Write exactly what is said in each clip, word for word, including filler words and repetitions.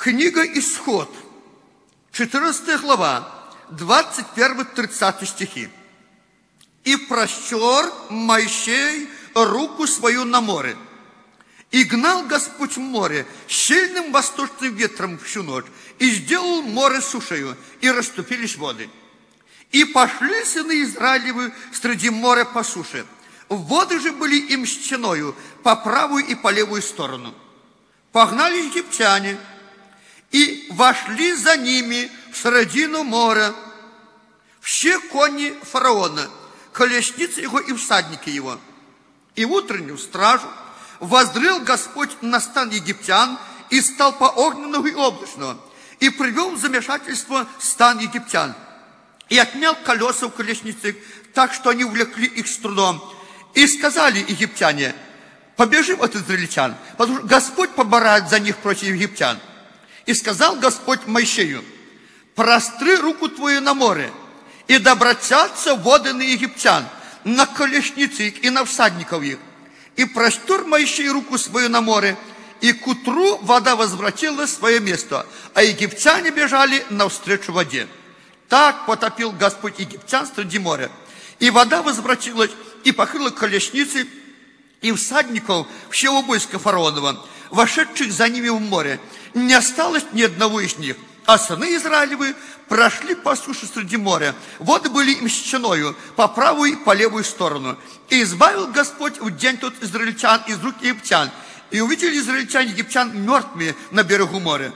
Книга Исход, четырнадцатая глава, двадцать первый тридцатый стихи. «И простер Моисей руку свою на море, и гнал Господь море сильным восточным ветром всю ночь, и сделал море сушею, и расступились воды. И пошли сыны Израилевы среди моря по суше. Воды же были им стеною по правую и по левую сторону. Погнали египтяне, и вошли за ними в середину моря все кони фараона, колесницы его и всадники его. И в утреннюю стражу воззрел Господь на стан египтян из столпа огненного и облачного, и привел в замешательство стан египтян, и отнял колеса у колесницы, так что они увлекли их с трудом. И сказали египтяне: побежим от израильтян, потому что Господь поборает за них против египтян. И сказал Господь Моисею: простри руку твою на море, и да обратятся воды на египтян, на колесницы их и на всадников их. И простер Моисей руку свою на море, и к утру вода возвратилась в свое место, а египтяне бежали навстречу воде. Так потопил Господь египтян среди моря. И вода возвратилась, и покрыла колесницы и всадников всего войска фараонова, вошедших за ними в море. Не осталось ни одного из них. А сыны Израилевы прошли по суше среди моря. Воды были им стеною по правую и по левую сторону. И избавил Господь в день тот израильтян из рук египтян. И увидели израильтяне египтян мертвыми на берегу моря.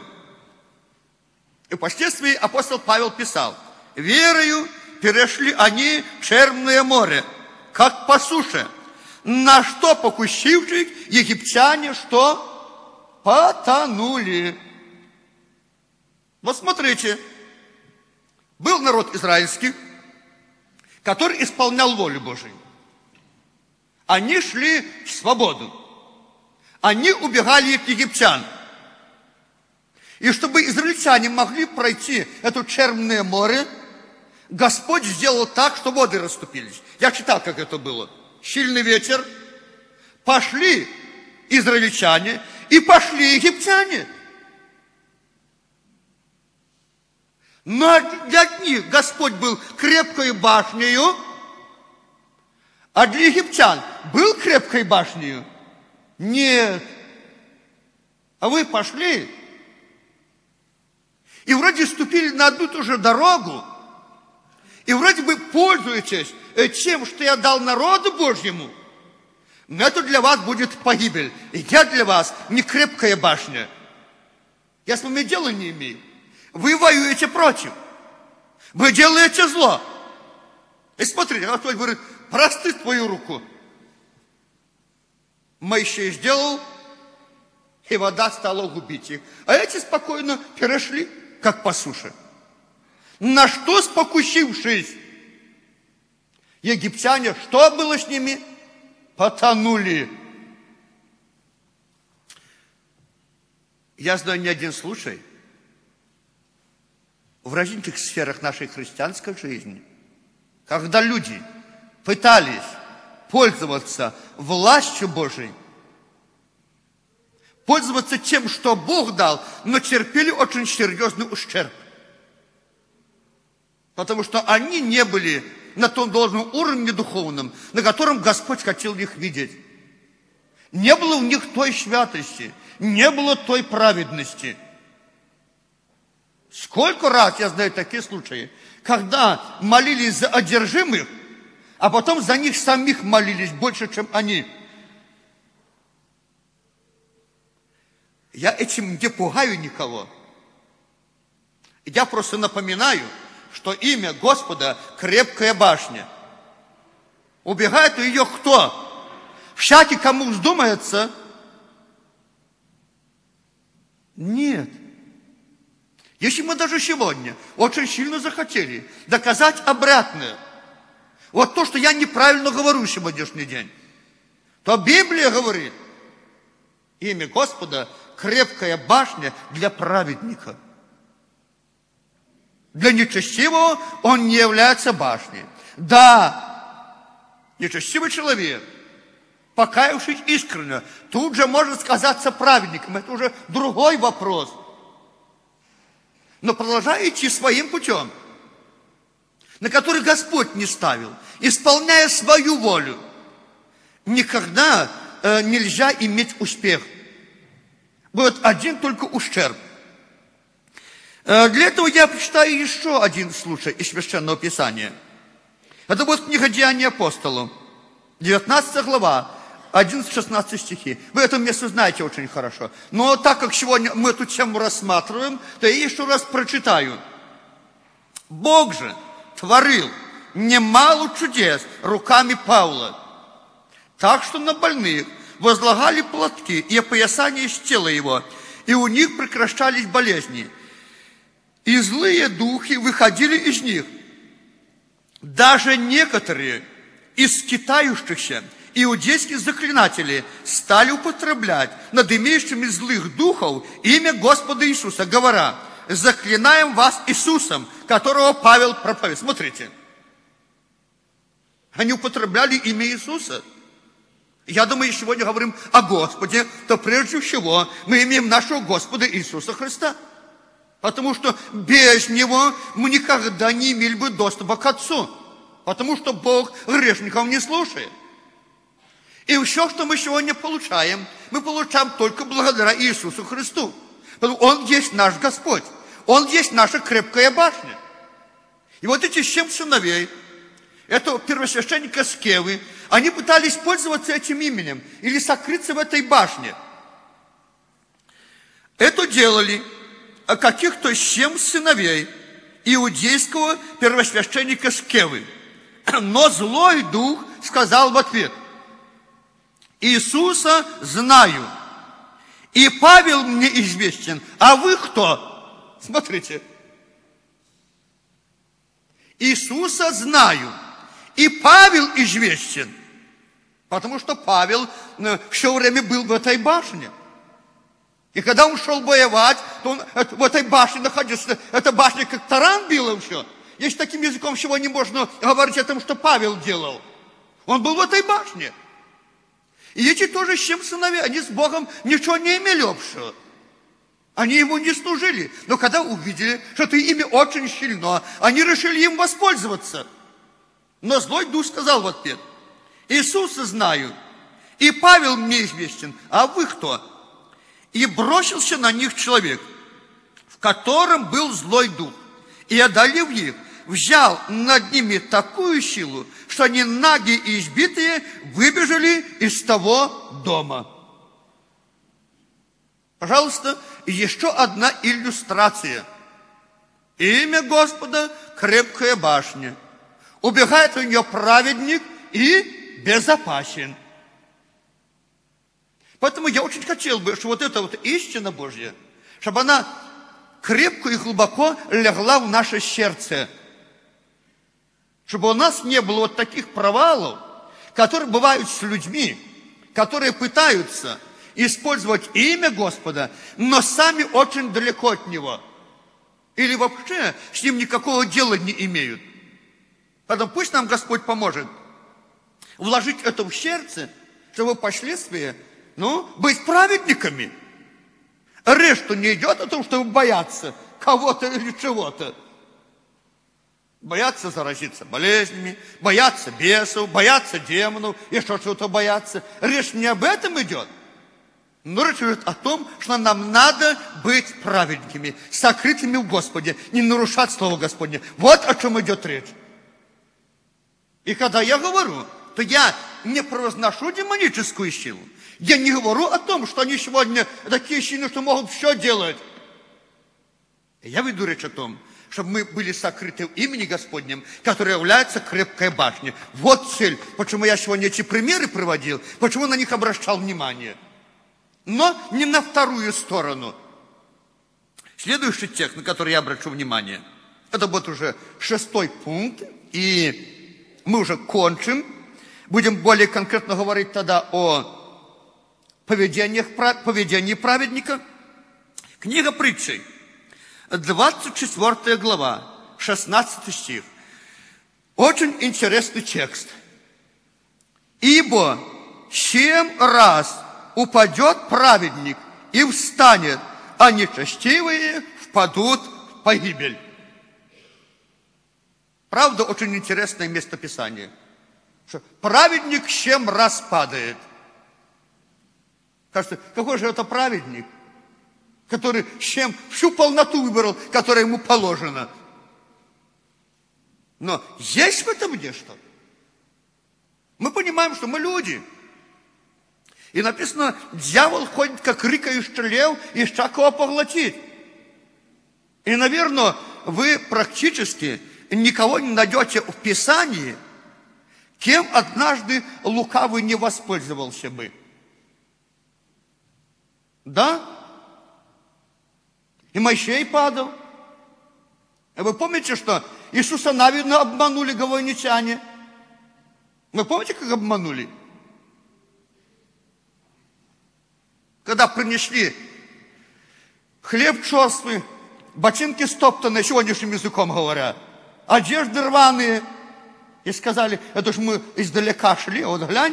И впоследствии апостол Павел писал: верою перешли они Черное море, как по суше, на что покусившись египтяне что? Потонули. Вот смотрите, был народ израильский, который исполнял волю Божию. Они шли в свободу. Они убегали от египтян. И чтобы израильтяне могли пройти это Черное море, Господь сделал так, что воды расступились. Я читал, как это было. Сильный ветер. Пошли израильтяне и пошли египтяне. Но для них Господь был крепкой башнею, а для египтян был крепкой башнею? Нет. А вы пошли и вроде ступили на одну и ту же дорогу, и вроде бы пользуетесь тем, что я дал народу Божьему, но это для вас будет погибель. И я для вас не крепкая башня. Я с вами дела не имею. Вы воюете против. Вы делаете зло. И смотрите, Господь говорит: прости твою руку. Моисей сделал, и вода стала губить их. А эти спокойно перешли, как по суше. На что спокусившись, египтяне, что было с ними? Потонули. Я знаю не один случай в различных сферах нашей христианской жизни, когда люди пытались пользоваться властью Божией, пользоваться тем, что Бог дал, но терпели очень серьезный ущерб. Потому что они не были на том должном уровне духовном, на котором Господь хотел их видеть. Не было у них той святости, не было той праведности. Сколько раз я знаю такие случаи, когда молились за одержимых, а потом за них самих молились больше, чем они. Я этим не пугаю никого. Я просто напоминаю, что имя Господа – крепкая башня. Убегает ее кто? Всякий, кому вздумается? Нет. Если мы даже сегодня очень сильно захотели доказать обратное, вот то, что я неправильно говорю сегодняшний день, то Библия говорит: имя Господа – крепкая башня для праведника. Для нечестивого он не является башней. Да, нечестивый человек, покаявшись искренне, тут же может сказаться праведником. Это уже другой вопрос. но продолжая идти своим путем, на который Господь не ставил, исполняя свою волю, никогда э, нельзя иметь успех. Будет один только ущерб. Э, для этого я прочитаю еще один случай из Священного Писания. Это будет книга Деяний апостолов, девятнадцатая глава, одиннадцать-шестнадцать стихи. Вы это место знаете очень хорошо. Но так как сегодня мы эту тему рассматриваем, то я еще раз прочитаю. Бог же творил немало чудес руками Павла, так что на больных возлагали платки и опоясания из тела его, и у них прекращались болезни. И злые духи выходили из них. Даже некоторые из скитающихся иудейские заклинатели стали употреблять над имеющими злых духов имя Господа Иисуса, говоря: заклинаем вас Иисусом, которого Павел проповедует. Смотрите, они употребляли имя Иисуса. Я думаю, сегодня говорим о Господе, то прежде всего мы имеем нашего Господа Иисуса Христа. Потому что без Него мы никогда не имели бы доступа к Отцу. Потому что Бог грешников не слушает. И все, что мы сегодня получаем, мы получаем только благодаря Иисусу Христу. Потому что Он есть наш Господь. Он есть наша крепкая башня. И вот эти семь сыновей, этого первосвященника Скевы, они пытались пользоваться этим именем или сокрыться в этой башне. Это делали каких-то семь сыновей иудейского первосвященника Скевы. Но злой дух сказал в ответ: Иисуса знаю, и Павел мне известен, а вы кто? Смотрите. Иисуса знаю, и Павел известен, потому что Павел все время был в этой башне. И когда он шел воевать, то он в этой башне находился. Эта башня как таран била все. Если таким языком сегодня можно говорить о том, что Павел делал. Он был в этой башне. И эти тоже семь сыновей, они с Богом ничего не имели общего. Они ему не служили. Но когда увидели, что это имя очень сильно, они решили им воспользоваться. Но злой дух сказал в ответ: Иисуса знаю, и Павел мне известен, а вы кто? И бросился на них человек, в котором был злой дух, и, одолев их, взял над ними такую силу, что они, наги и избитые, выбежали из того дома. Пожалуйста, еще одна иллюстрация. Имя Господа – крепкая башня. Убегает у нее праведник и безопасен. Поэтому я очень хотел бы, чтобы вот эта вот истина Божья, чтобы она крепко и глубоко легла в наше сердце. Чтобы у нас не было вот таких провалов, которые бывают с людьми, которые пытаются использовать имя Господа, но сами очень далеко от Него. Или вообще с Ним никакого дела не имеют. Поэтому пусть нам Господь поможет вложить это в сердце, чтобы впоследствии, ну, быть праведниками. Речь, что не идет о том, чтобы бояться кого-то или чего-то. Бояться заразиться болезнями, бояться бесов, бояться демонов, еще что-то бояться. Речь не об этом идет. Но речь идет о том, что нам надо быть праведниками, сокрытыми в Господе, не нарушать Слово Господне. Вот о чем идет речь. И когда я говорю, то я не провозношу демоническую силу. Я не говорю о том, что они сегодня такие сильные, что могут все делать. Я веду речь о том, чтобы мы были сокрыты в имени Господнем, которое является крепкой башней. Вот цель, почему я сегодня эти примеры приводил, почему на них обращал внимание. Но не на вторую сторону. Следующий текст, на который я обращу внимание, это будет уже шестой пункт, и мы уже кончим. Будем более конкретно говорить тогда о поведении, поведении праведника. Книга Притчей, двадцать четвёртая глава, шестнадцатый стих. Очень интересный текст. «Ибо семь раз упадет праведник и встанет, а нечестивые впадут в погибель. Правда, очень интересное местописание. Что праведник семь раз падает. Кажется, какой же это праведник, который семь, всю полноту выбрал, которая ему положена. Но есть в этом нечто. Мы понимаем, что мы люди. И написано, дьявол ходит, как рыкающий лев, ища кого поглотить. И, наверное, вы практически никого не найдете в Писании, кем однажды лукавый не воспользовался бы. Да? И Моисей падал. И вы помните, что Иисуса Навина обманули гаванитяне? Вы помните, как обманули? Когда принесли хлеб черствый, ботинки стоптанные, сегодняшним языком говоря, одежды рваные, и сказали, это ж мы издалека шли, вот глянь.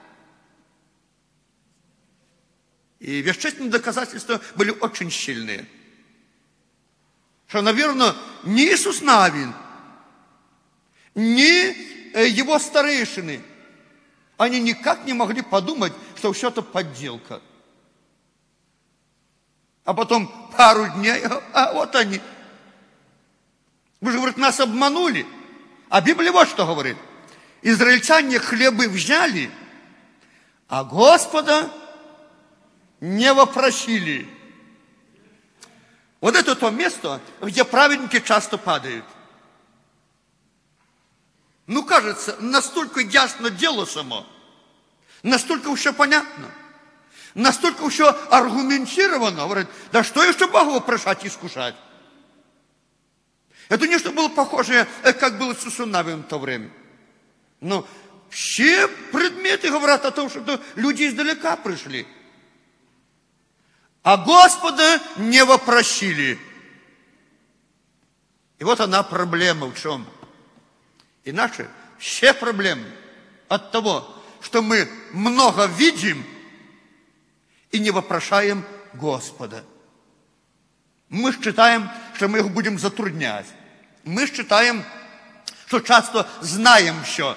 И вещественные доказательства были очень сильные. Что, наверное, ни Иисус Навин, ни его старейшины, они никак не могли подумать, что все это подделка. А потом пару дней, а вот они. Вы же, говорит, нас обманули. А Библия вот что говорит. Израильтяне хлебы взяли, а Господа не вопросили. Вот это то место, где праведники часто падают. Ну, кажется, настолько ясно дело само, настолько все понятно, настолько все аргументировано. Говорит, да что еще Богу вопрошать и искушать? Это нечто было похожее, как было с Иисусом Навином в то время. Но все предметы говорят о том, что люди издалека пришли. А Господа не вопросили. И вот она проблема в чем. И наши все проблемы от того, что мы много видим и не вопрошаем Господа. Мы считаем, что мы их будем затруднять. Мы считаем, что часто знаем все.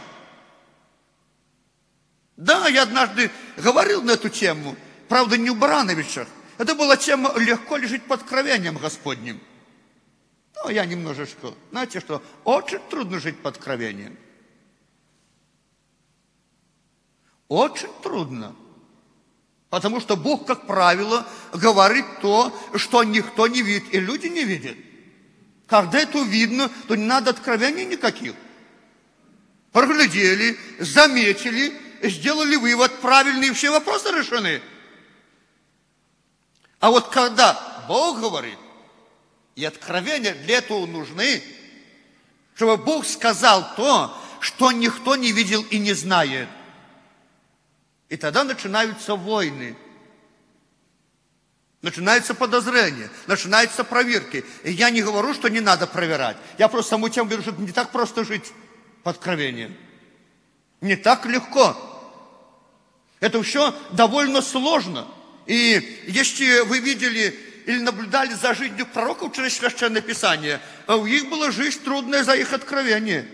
Да, я однажды говорил на эту тему, правда, не у Барановичах. Это была тема «Легко ли жить под откровением Господним». Ну, я немножечко, знаете что, очень трудно жить под откровением. Очень трудно. Потому что Бог, как правило, говорит то, что никто не видит, и люди не видят. Когда это видно, то не надо откровений никаких. Проглядели, заметили, сделали вывод, правильные все вопросы решены. А вот когда Бог говорит, и откровения для этого нужны, чтобы Бог сказал то, что никто не видел и не знает. И тогда начинаются войны. Начинаются подозрения, начинаются проверки. И я не говорю, что не надо проверять. Я просто саму тему говорю, что не так просто жить под откровением. Не так легко. Это все довольно сложно. И если вы видели или наблюдали за жизнью пророков через Священное Писание, у них была жизнь трудная за их откровение.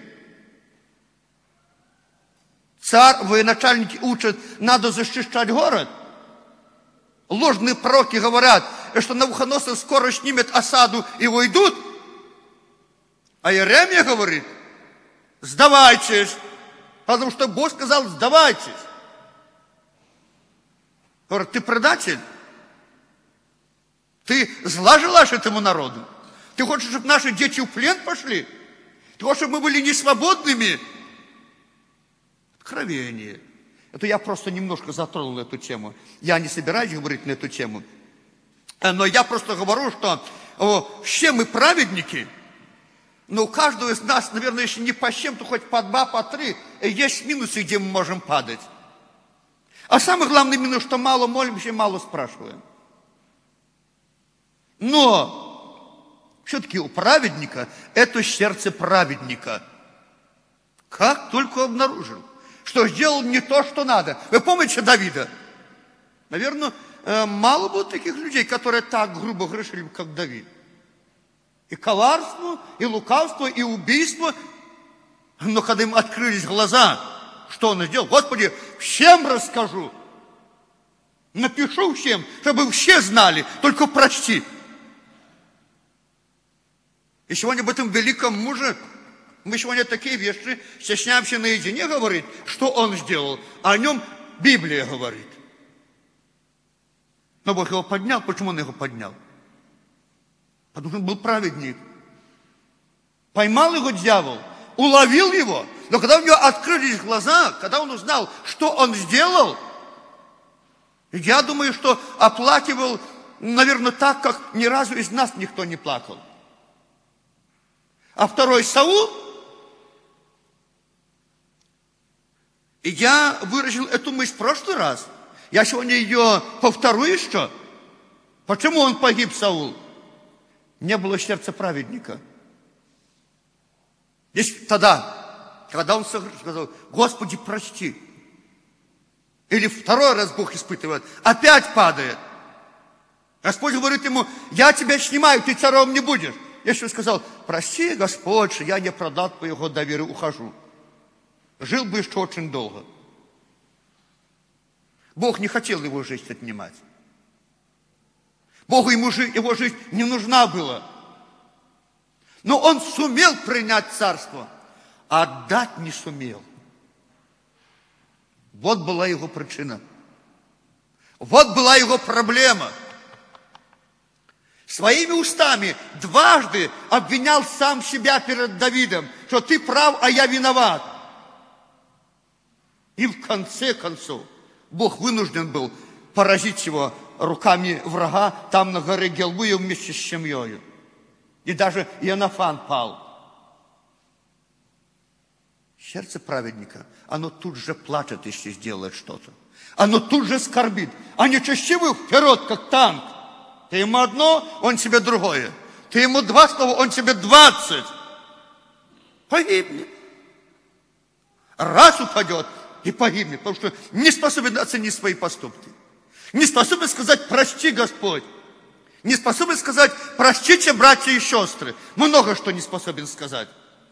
Царь, военачальники учат, надо защищать город. Ложные пророки говорят, что Навуходоносор скоро снимет осаду и уйдут. А Иеремия говорит, сдавайтесь, потому что Бог сказал, сдавайтесь. Говорит, ты предатель? Ты зла желаешь этому народу? Ты хочешь, чтобы наши дети в плен пошли? Ты хочешь, чтобы мы были несвободными? Откровение. Это я просто немножко затронул эту тему. Я не собираюсь говорить на эту тему. Но я просто говорю, что о, все мы праведники, но у каждого из нас, наверное, если не по чем, то хоть по два, по три, есть минусы, где мы можем падать. А самый главный минус, что мало молимся и мало спрашиваем. Но все-таки у праведника это сердце праведника. Как только обнаружил, что сделал не то, что надо. Вы помните Давида? Наверное, мало было таких людей, которые так грубо грешили, как Давид. И коварство, и лукавство, и убийство. Но когда им открылись глаза, что он сделал? Господи, всем расскажу. Напишу всем, чтобы все знали, только прочти. И сегодня об этом великом муже мы сегодня такие вещи стесняемся наедине говорить, что он сделал, а о нем Библия говорит. Но Бог его поднял. Почему он его поднял? Потому что он был праведник. Поймал его дьявол, уловил его, но когда у него открылись глаза, когда он узнал, что он сделал, я думаю, что оплакивал, наверное, так, как ни разу из нас никто не плакал. А второй Саул, и я выразил эту мысль в прошлый раз, я сегодня ее повторю еще. Почему он погиб, Саул? Не было сердца праведника. Здесь тогда, когда он сказал, Господи, прости. Или второй раз Бог испытывает, опять падает. Господь говорит ему, я тебя снимаю, ты царем не будешь. Я еще сказал, прости, Господь, что я не продал твоего доверия, ухожу. Жил бы еще очень долго. Бог не хотел его жизнь отнимать. Богу ему, его жизнь не нужна была. Но он сумел принять царство, а отдать не сумел. Вот была его причина. Вот была его проблема. Своими устами дважды обвинял сам себя перед Давидом, что ты прав, а я виноват. И в конце концов Бог вынужден был поразить его руками врага там на горе Гилбоа вместе с семьей. И даже Иоаннафан пал. Сердце праведника, оно тут же плачет, если сделает что-то. Оно тут же скорбит. А нечестивый вперед, как танк. Ты ему одно, он тебе другое. Ты ему два слова, он тебе двадцать. Погибнет. Раз упадет и погибнет, потому что не способен оценить свои поступки. Не способен сказать «прости, Господь». Не способен сказать «простите, братья и сестры». Много что не способен сказать.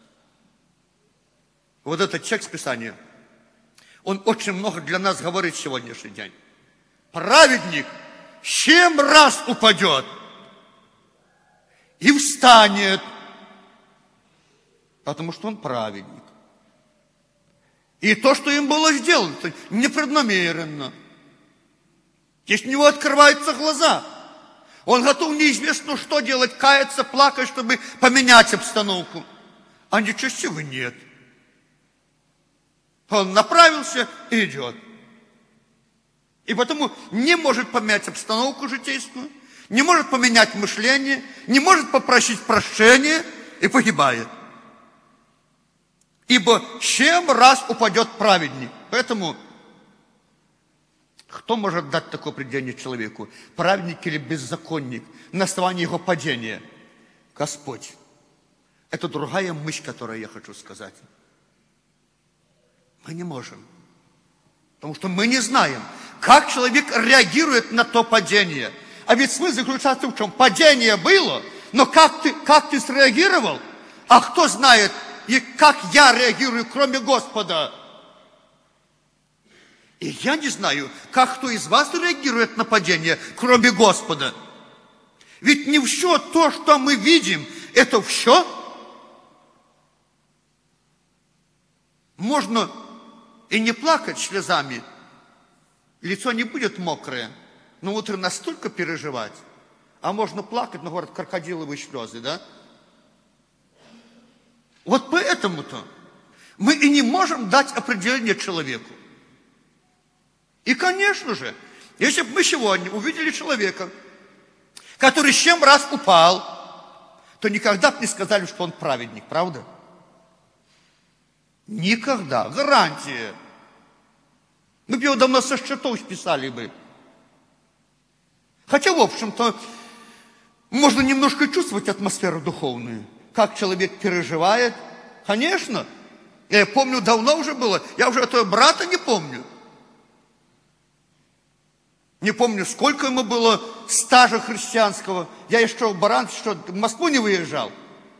Вот этот текст Писания, он очень много для нас говорит в сегодняшний день. Праведник семь раз упадет и встанет, потому что он праведник. И то, что им было сделано, непреднамеренно. Здесь у него открываются глаза. Он готов неизвестно что делать, каяться, плакать, чтобы поменять обстановку. А нечестивый нет. Он направился и идет. И потому не может поменять обстановку житейскую, не может поменять мышление, не может попросить прощения и погибает. Ибо семь раз упадет праведник. Поэтому кто может дать такое определение человеку? Праведник или беззаконник на основании его падения? Господь. Это другая мысль, которую я хочу сказать. Мы не можем. Потому что мы не знаем, как человек реагирует на то падение. А ведь смысл заключается в чем? Падение было, но как ты, как ты среагировал? А кто знает, и как я реагирую, кроме Господа? И я не знаю, как кто из вас реагирует на падение, кроме Господа. Ведь не все то, что мы видим, это все. Можно и не плакать слезами. Лицо не будет мокрое, но утро настолько переживать. А можно плакать, но, говорят, крокодиловые слезы, да? Вот поэтому-то мы и не можем дать определение человеку. И, конечно же, если бы мы сегодня увидели человека, который семь раз упал, то никогда бы не сказали, что он праведник, правда? Никогда. Гарантия. Мы бы его давно со счетов списали бы. Хотя, в общем-то, можно немножко чувствовать атмосферу духовную. Как человек переживает. Конечно. Я помню, давно уже было. Я уже этого брата не помню. Не помню, сколько ему было стажа христианского. Я еще в Баран, что в Москву не выезжал.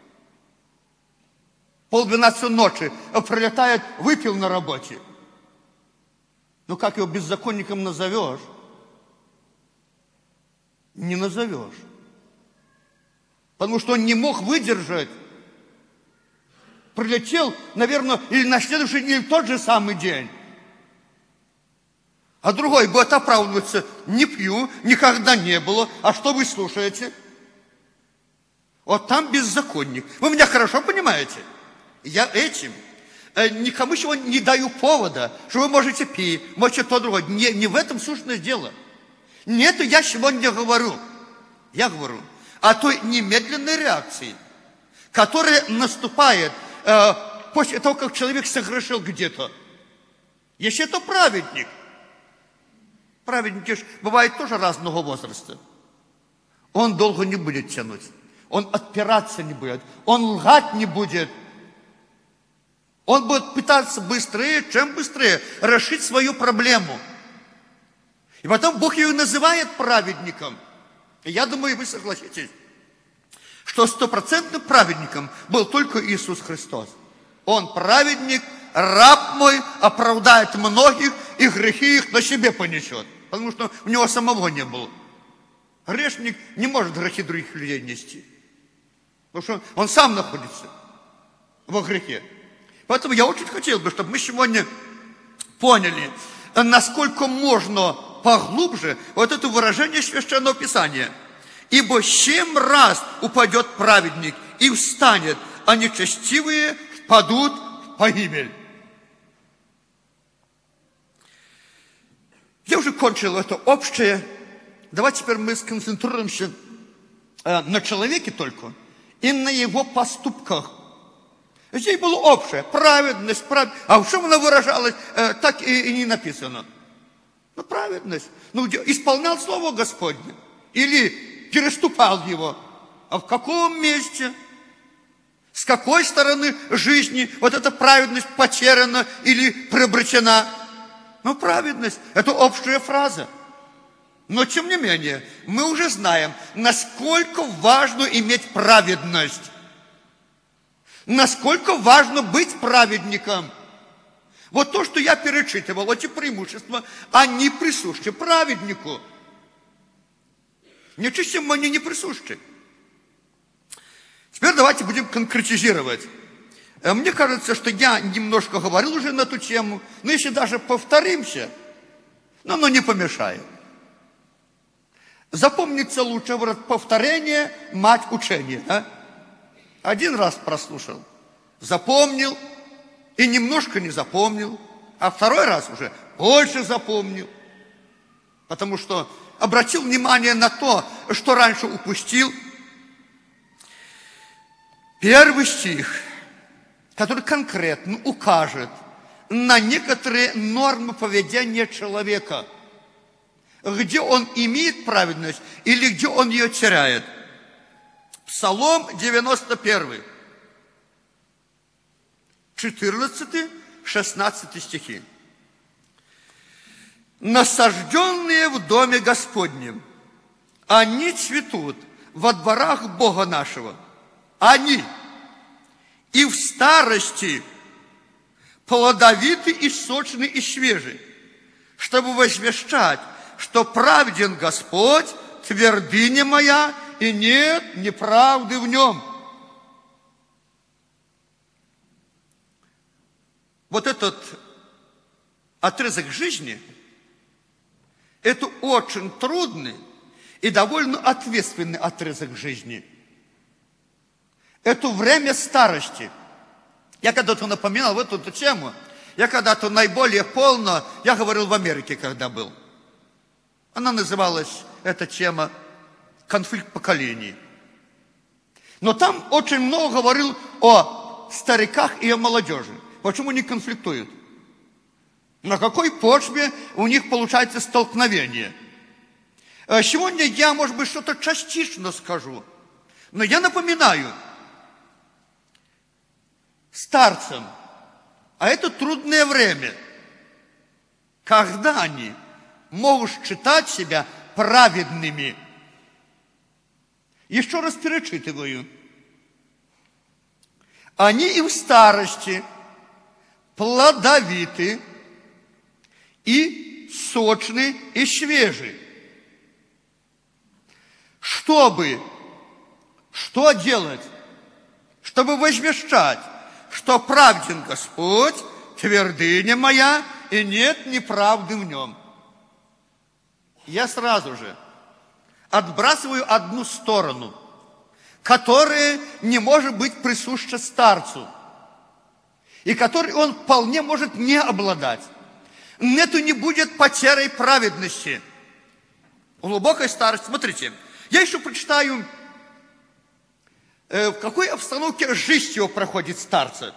Полдвенадцатой ночи прилетает, выпил на работе. Ну как его беззаконником назовешь? Не назовешь. Потому что он не мог выдержать. Прилетел, наверное, или на следующий, или в тот же самый день. А другой будет оправдываться: не пью, никогда не было. А что вы слушаете? Вот там беззаконник. Вы меня хорошо понимаете? Я этим э, никому чего не даю повода, что вы можете пить, можете то другое. Не, не в этом сущность дело. Нет, я сегодня говорю. Я говорю о той немедленной реакции, которая наступает э, после того, как человек согрешил где-то. Если это праведник, праведники же бывают тоже разного возраста, он долго не будет тянуть, он отпираться не будет, он лгать не будет. Он будет пытаться быстрее, чем быстрее, решить свою проблему. И потом Бог ее называет праведником. И я думаю, вы согласитесь, что стопроцентным праведником был только Иисус Христос. Он праведник, раб мой, оправдает многих, и грехи их на себе понесет. Потому что у него самого не было. Грешник не может грехи других людей нести. Потому что он сам находится во грехе. Поэтому я очень хотел бы, чтобы мы сегодня поняли, насколько можно поглубже вот это выражение Священного Писания. Ибо семь раз упадет праведник и встанет, а нечестивые впадут в погибель. Я уже кончил это общее. Давайте теперь мы сконцентрируемся на человеке только и на его поступках. Здесь было общее, праведность, праведность. А в чем она выражалась, э, так и, и не написано. Ну, праведность. Ну, исполнял Слово Господне. Или переступал его. А в каком месте? С какой стороны жизни вот эта праведность потеряна или приобретена? Ну, праведность. Это общая фраза. Но, тем не менее, мы уже знаем, насколько важно иметь праведность. Насколько важно быть праведником. Вот то, что я перечитывал, эти преимущества, они присущи праведнику. Нечестивым они не присущи. Теперь давайте будем конкретизировать. Мне кажется, что я немножко говорил уже на эту тему, но если даже повторимся, но оно не помешает. Запомнится лучше, говорят, повторение – мать учения. Да? Один раз прослушал, запомнил, и немножко не запомнил, а второй раз уже больше запомнил, потому что обратил внимание на то, что раньше упустил. Первый стих, который конкретно укажет на некоторые нормы поведения человека, где он имеет праведность или где он ее теряет. Псалом девяносто первый, четырнадцатый-шестнадцатый стихи. «Насажденные в доме Господнем, они цветут во дворах Бога нашего. Они и в старости плодовиты и сочны и свежи, чтобы возвещать, что праведен Господь, твердыня моя, и нет неправды в нем». Вот этот отрезок жизни – это очень трудный и довольно ответственный отрезок жизни. Это время старости. Я когда-то напоминал вот эту тему. Я когда-то наиболее полно, я говорил в Америке, когда был. Она называлась, эта тема, «Конфликт поколений». Но там очень много говорил о стариках и о молодежи. Почему они конфликтуют? На какой почве у них получается столкновение? Сегодня я, может быть, что-то частично скажу. Но я напоминаю старцам, а это трудное время, когда они могут считать себя праведными. Еще раз перечитываю. Они и в старости плодовиты и сочны и свежи. Чтобы, что делать? Чтобы возвещать, что праведен Господь, твердыня моя, и нет неправды в нем. Я сразу же отбрасываю одну сторону, которая не может быть присуща старцу, и которой он вполне может не обладать. Нету не будет потерей праведности. Глубокой старости. Смотрите, я еще прочитаю, в какой обстановке жизнь его проходит старца.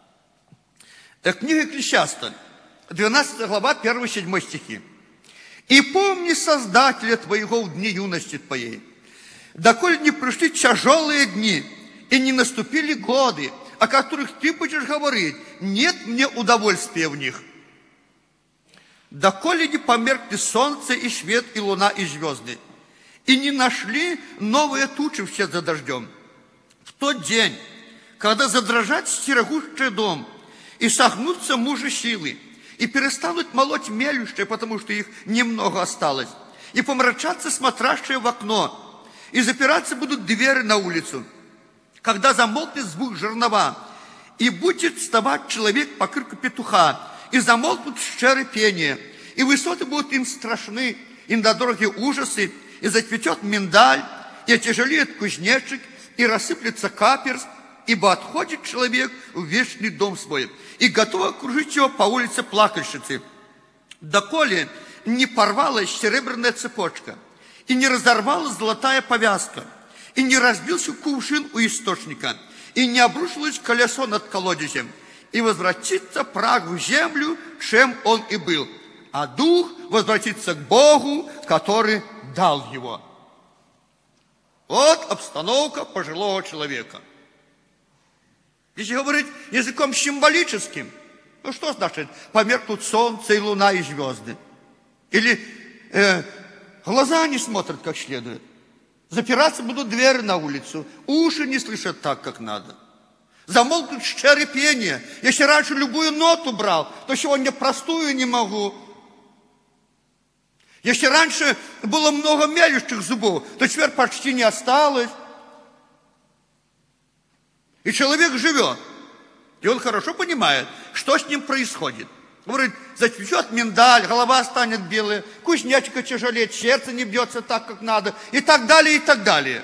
Книга Экклесиаста, двенадцатая глава, первый-седьмой стихи. «И помни Создателя твоего в дни юности твоей, доколе не пришли тяжелые дни, и не наступили годы, о которых ты будешь говорить, нет мне удовольствия в них. Доколе не померкли солнце и свет, и луна, и звезды, и не нашли новые тучи вслед за дождем. В тот день, когда задрожат стерегущий дом, и согнутся мужи силы, и перестанут молоть мелющие, потому что их немного осталось, и помрачатся смотрящие в окно, и запираться будут двери на улицу, когда замолкнет звук жернова, и будет вставать человек по крику петуха, и замолкнут щеры пения, и высоты будут им страшны, и на дороге ужасы, и зацветет миндаль, и отяжелеет кузнечик, и рассыплется каперс, ибо отходит человек в вечный дом свой, и готова окружить его по улице плакальщицы. Доколе не порвалась серебряная цепочка, и не разорвалась золотая повязка, и не разбился кувшин у источника, и не обрушилось колесо над колодезем, и возвратится прах в землю, чем он и был, а дух возвратится к Богу, который дал его». Вот обстановка пожилого человека. Если говорить языком символическим, ну что значит померкнут солнце и луна и звезды? Или э, глаза не смотрят как следует. Запираться будут двери на улицу, уши не слышат так, как надо. Замолкнут щеры пения. Если раньше любую ноту брал, то сегодня простую не могу. Если раньше было много мелющих зубов, то теперь почти не осталось. И человек живет. И он хорошо понимает, что с ним происходит. Говорит, зацветет миндаль, голова станет белая, кузнечика тяжелеет, сердце не бьется так, как надо, и так далее, и так далее.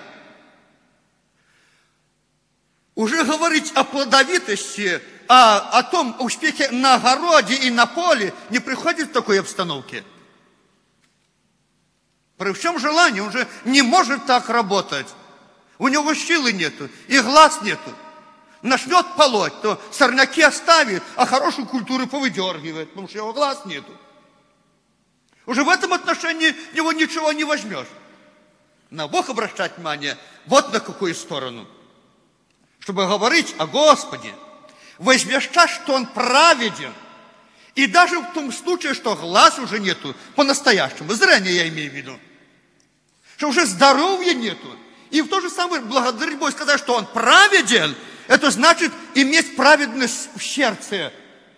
Уже говорить о плодовитости, о, о том успехе на огороде и на поле не приходит в такой обстановке. При всем желании он же не может так работать. У него силы нету, и глаз нету. Начнет полоть, то сорняки оставит, а хорошую культуру повыдергивает, потому что его глаз нету. Уже в этом отношении него ничего не возьмешь. На Бог обращать внимание, вот на какую сторону. Чтобы говорить о Господе, возвещать, что Он праведен, и даже в том случае, что глаз уже нету, по-настоящему, зрение я имею в виду, что уже здоровья нету, и в то же самое благодарить Бога, сказать, что Он праведен, это значит иметь праведность в сердце.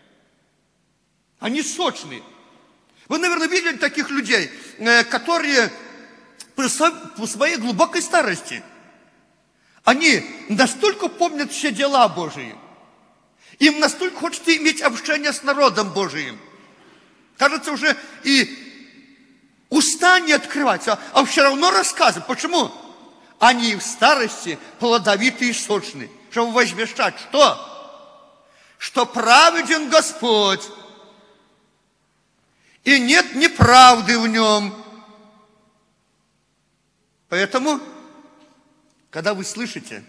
Они сочные. Вы, наверное, видели таких людей, которые при своей глубокой старости, они настолько помнят все дела Божии, им настолько хочется иметь общение с народом Божиим. Кажется, уже и уста не открываются, а все равно рассказывают. Почему? Они в старости плодовитые и сочные. Чтобы возвещать, что? Что праведен Господь, и нет неправды в нем. Поэтому, когда вы слышите,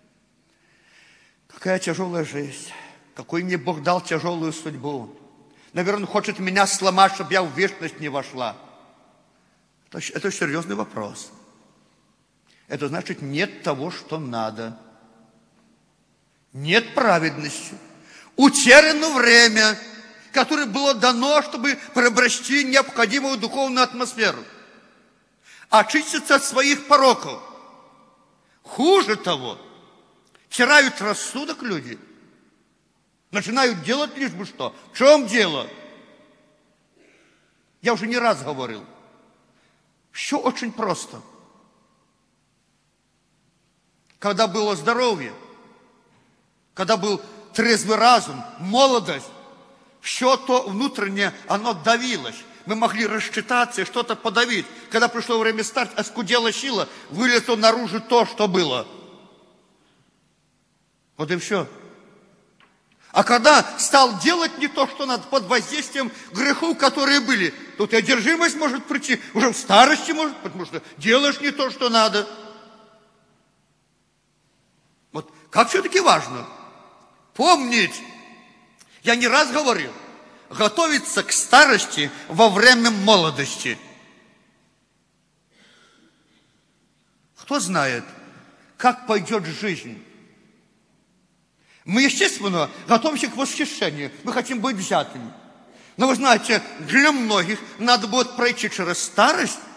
какая тяжелая жизнь, какой мне Бог дал тяжелую судьбу, наверное, хочет меня сломать, чтобы я в вечность не вошла. Это, это серьезный вопрос. Это значит, нет того, что надо. Нет праведности. Утеряно время. которое было дано, чтобы приобрести необходимую духовную атмосферу. Очиститься от своих пороков. Хуже того, теряют рассудок люди. Начинают делать лишь бы что. В чем дело? Я уже не раз говорил. Все очень просто. Когда было здоровье, когда был трезвый разум, молодость, все то внутреннее, оно давилось. Мы могли рассчитаться и что-то подавить. Когда пришло время стать, оскудела сила, вылезло наружу то, что было. Вот и все. А когда стал делать не то, что надо, под воздействием грехов, которые были, тут и одержимость может прийти, уже в старости может, потому что делаешь не то, что надо. Вот как все-таки важно помнить, я не раз говорил, готовиться к старости во время молодости. Кто знает, как пойдет жизнь. Мы, естественно, готовимся к восхищению. Мы хотим быть взятыми. Но вы знаете, для многих надо будет пройти через старость,